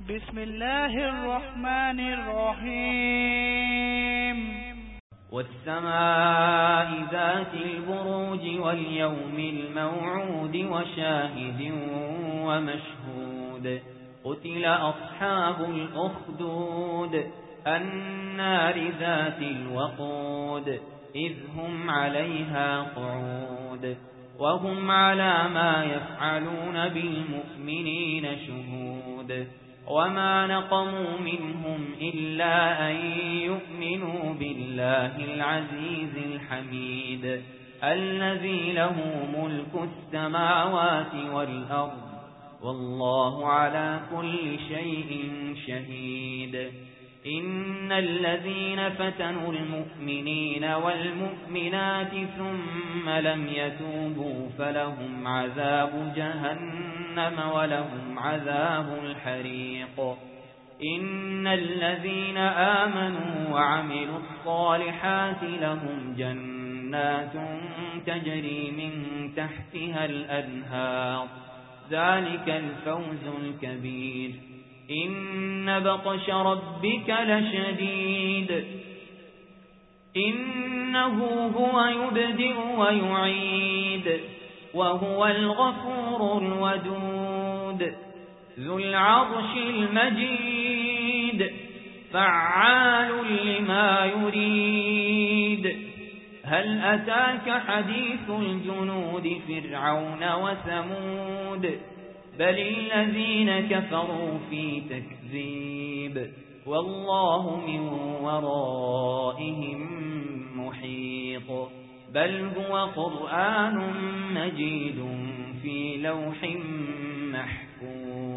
بسم الله الرحمن الرحيم والسماء ذات البروج واليوم الموعود وشاهد ومشهود قتل أصحاب الأخدود النار ذات الوقود إذ هم عليها قعود وهم على ما يفعلون بالمؤمنين شهود وما نقموا منهم إلا أن يؤمنوا بالله العزيز الحميد الذي له ملك السماوات والأرض والله على كل شيء شهيد إن الذين فتنوا المؤمنين والمؤمنات ثم لم يتوبوا فلهم عذاب جهنم ولهم عذاب الحريق إن الذين آمنوا وعملوا الصالحات لهم جنات تجري من تحتها الأنهار ذلك الفوز الكبير إن بطش ربك لشديد إنه هو يبدئ ويعيد وهو الغفور الودود ذو العرش المجيد فعال لما يريد هل أتاك حديث الجنود فرعون وثمود بل الذين كفروا في تكذيب والله من ورائهم محيط بل هو قرآن مجيد في لوح محفوظ